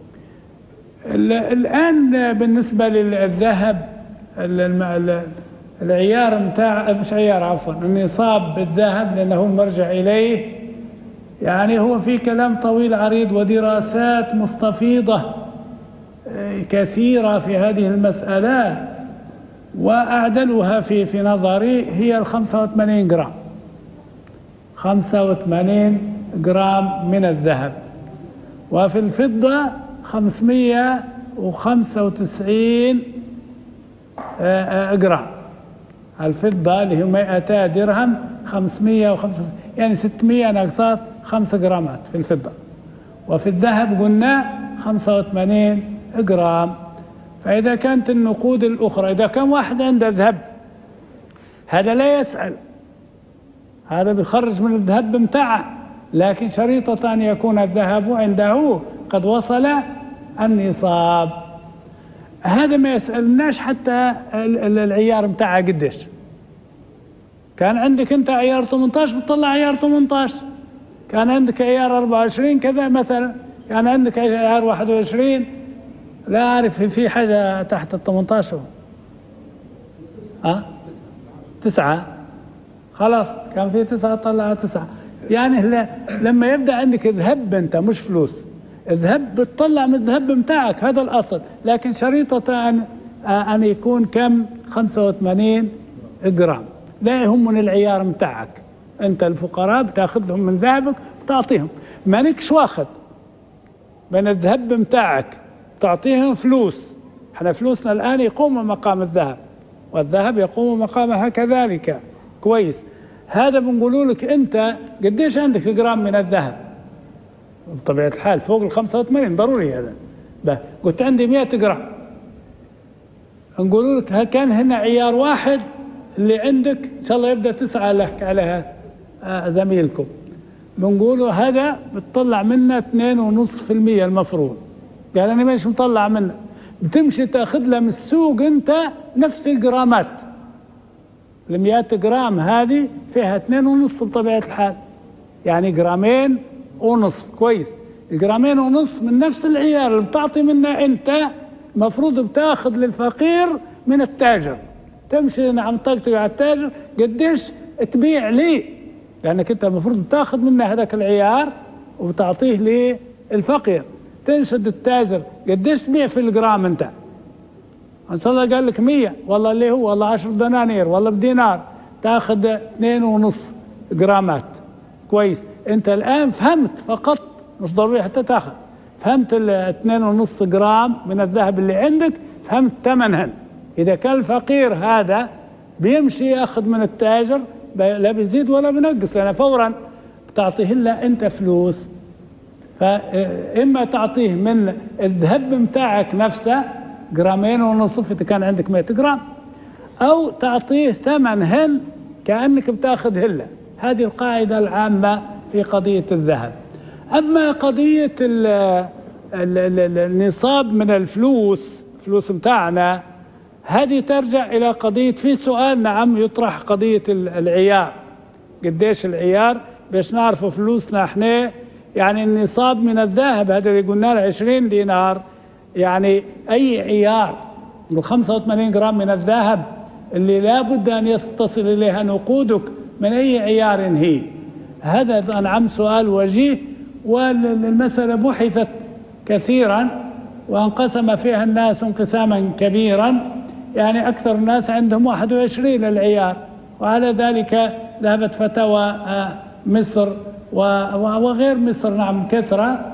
الآن بالنسبة للذهب العيار متاع مش عيار عفوا النصاب بالذهب لأنه المرجع إليه، يعني هو في كلام طويل عريض ودراسات مستفيضة كثيرة في هذه المسألة، وأعدلها في في نظري هي الخمسة وثمانين جرام، خمسة وثمانين جرام من الذهب. وفي الفضة خمسمائة وخمسة وتسعين جرام، الفضة اللي هي مئتا درهم خمسمائة وخمسة وتسعين، يعني ستمائة ناقصات خمسة جرامات في الفضة. وفي الذهب قلنا خمسة وثمانين جرام. فإذا كانت النقود الأخرى، إذا كان واحد عنده ذهب هذا لا يسأل، هذا بيخرج من الذهب متاعه، لكن شريطة أن يكون الذهب عنده قد وصل النصاب. هذا ما يسألناش حتى العيار متاعه قديش. كان عندك أنت عيار ثمانية عشر بتطلع عيار ثمانية عشر، كان عندك عيار أربعة وعشرين كذا مثلا، كان عندك عيار واحد وعشرين، لا أعرف في حاجة تحت ال ثمانية عشر ها تسعة، خلاص كان في تسعة طلع تسعة. يعني لما يبدأ عندك ذهب أنت مش فلوس، الذهب بتطلع من الذهب متاعك، هذا الأصل، لكن شريطة أن أن يكون كم خمسة وثمانين جرام. لا يهمني العيار متاعك، أنت الفقراء بتاخذ لهم من ذهبك بتعطيهم، مانكش واخذ من الذهب متاعك تعطيهم فلوس. احنا فلوسنا الآن يقوم مقام الذهب، والذهب يقوم مقامها كذلك. كويس، هذا بنقولوا لك أنت قديش عندك جرام من الذهب؟ بطبيعة الحال فوق ال خمسة وثمانين ضروري هذا. ده قلت عندي مئة جرام، نقولوا لك كان هنا عيار واحد اللي عندك إن شاء الله يبدأ تسعة لك عليها زميلكم، بنقولوا هذا بتطلع منه اثنين ونص في المية المفروض. قال أنا مش مطلع منه، بتمشي تاخذ له من السوق أنت نفس الجرامات، المئة جرام هذه فيها اثنين ونص بطبيعة الحال، يعني جرامين ونصف. كويس، الجرامين ونص من نفس العيار اللي بتعطي منه أنت، مفروض بتاخذ للفقير من التاجر، تمشي نعم طقطق على التاجر قديش تبيع لي، لأنك أنت المفروض بتاخذ منه هذاك العيار وبتعطيه للفقير. تنشد التاجر قديش تبيع في الجرام أنت؟ إن شاء الله قال لك مية، والله اللي هو والله عشر دنانير والله بدينار، تاخذ اثنين ونص جرامات. كويس، أنت الآن فهمت فقط، مش ضروري حتى تاخذ، فهمت الاثنين ونص جرام من الذهب اللي عندك، فهمت ثمنهن. إذا كان الفقير هذا بيمشي ياخذ من التاجر لا بيزيد ولا بينقص، لأن فورا بتعطيه له أنت فلوس. فإما تعطيه من الذهب متاعك نفسه جرامين ونصف إذا كان عندك مئة جرام، أو تعطيه ثمنهن كأنك بتاخذ هلا. هذه القاعدة العامة في قضية الذهب. أما قضية النصاب من الفلوس، فلوس متاعنا، هذه ترجع إلى قضية، في سؤال نعم يطرح قضية العيار، قديش العيار باش نعرفوا فلوسنا احنا. يعني النصاب من الذهب هذا اللي قلنا له عشرين دينار، يعني أي عيار من خمسة وثمانين جرام من الذهب اللي لا بد أن يتصل إليها نقودك من أي عيار هي. هذا نعم سؤال وجيه، والمسألة بحثت كثيرا وانقسم فيها الناس انقساما كبيرا، يعني أكثر الناس عندهم واحد وعشرين العيار. وعلى ذلك ذهبت فتاوى مصر وغير مصر نعم كثرة،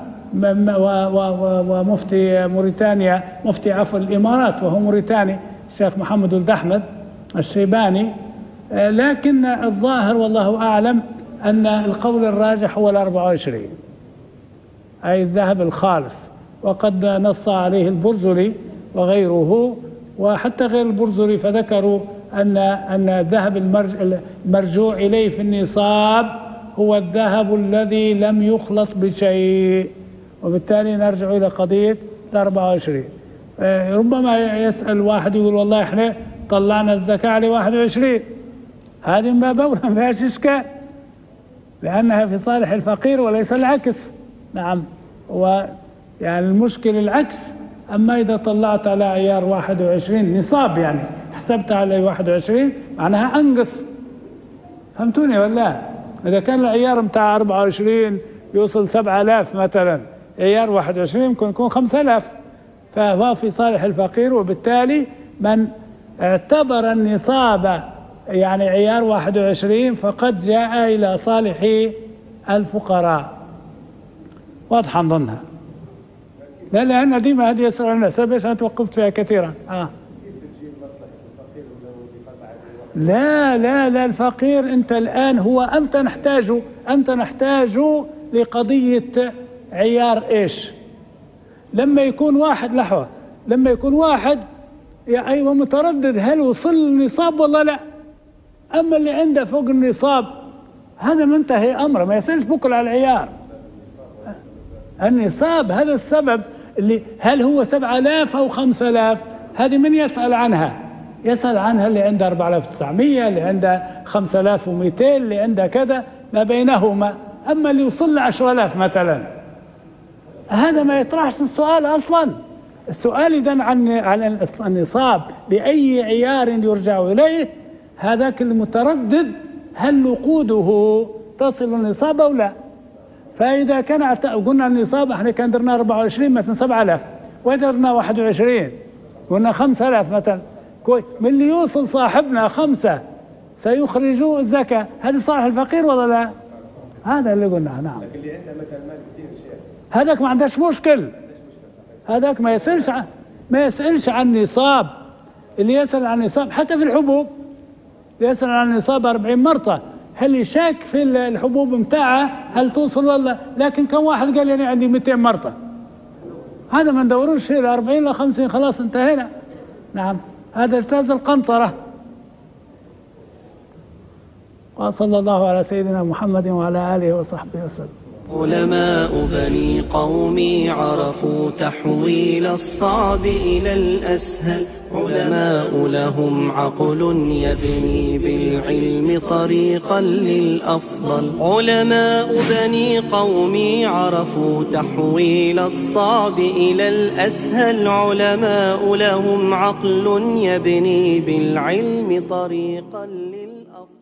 ومفتي موريتانيا مفتي عفوا الإمارات وهو موريتاني الشيخ محمد ولد أحمد الشيباني. لكن الظاهر والله أعلم أن القول الراجح هو الأربعة وعشرين، أي الذهب الخالص، وقد نص عليه البرزلي وغيره وحتى غير البرزلي، فذكروا أن أن الذهب المرجوع إليه في النصاب هو الذهب الذي لم يخلط بشيء، وبالتالي نرجع إلى قضية الأربعة وعشرين. ربما يسأل واحد يقول والله إحنا طلعنا الزكاة على واحد وعشرين، هذه ما بولا ما فيهاش إشكال، لأنها في صالح الفقير وليس العكس. نعم، ويعني المشكل العكس. أما إذا طلعت على عيار واحد وعشرين نصاب، يعني حسبت على واحد وعشرين معناها أنقص، فهمتوني ولا؟ إذا كان العيار متاع أربعة وعشرين يوصل سبعة آلاف مثلا، عيار واحد وعشرين يمكن يكون خمسة آلاف، فهو في صالح الفقير. وبالتالي من اعتبر النصاب يعني عيار واحد وعشرين فقد جاء إلى صالح الفقراء. واضحة نظنها؟ لا لأن دي ما هذه يسأل الناس، بس أنا توقفت فيها كثيرا. آه. لا لا لا الفقير أنت الآن هو أنت نحتاج أنت نحتاج لقضية عيار إيش؟ لما يكون واحد لحظة لما يكون واحد يا أيوة متردد هل وصل النصاب ولا لا؟ أما اللي عنده فوق النصاب هذا منتهي أمره، ما يسألش بكل على العيار. النصاب هذا السبب اللي هل هو سبعة آلاف أو خمسة آلاف، هذه من يسأل عنها؟ يسأل عنها اللي عنده أربعة آلاف وتسعمية، اللي عنده خمسة آلاف ومئتين، اللي عنده كذا ما بينهما. أما اللي يوصل لعشرة آلاف مثلا هذا ما يطرحش السؤال أصلا. السؤال إذن عن عن النصاب بأي عيار يرجع إليه، هذاك المتردد هل نقوده تصل النصاب أو لا؟ فإذا كان قلنا النصاب احنا كان درنا أربعة وعشرين مثلا سبعة آلاف، وإذا درنا واحد وعشرين قلنا خمسة آلاف مثلا، كويس، من اللي يوصل صاحبنا خمسة سيخرجوا الزكاة، هذا صالح الفقير ولا لا؟ هذا اللي قلناه. نعم. لكن اللي عنده مثلا مال كثير شيء هذاك ما عندهش مشكل، هذاك ما يسألش عن ما يسألش عن نصاب. اللي يسأل عن نصاب حتى في الحبوب يسأل عن نصاب أربعين مرة، هل يشاك في الحبوب متاعه هل توصل ولا؟ لكن كم واحد قال لي أنا عندي مئتين مرة، هذا ما ندوروش في أربعين ل خمسين خلاص انتهينا. نعم، هذا اجتاز القنطرة. وصلى الله على سيدنا محمد وعلى آله وصحبه وسلم. علماء بني قومي عرفوا تحويل الصعب إلى الأسهل، علماء لهم عقل يبني بالعلم طريقا للأفضل. علماء بني قومي عرفوا تحويل الصعب إلى الأسهل، علماء لهم عقل يبني بالعلم طريقا للأفضل.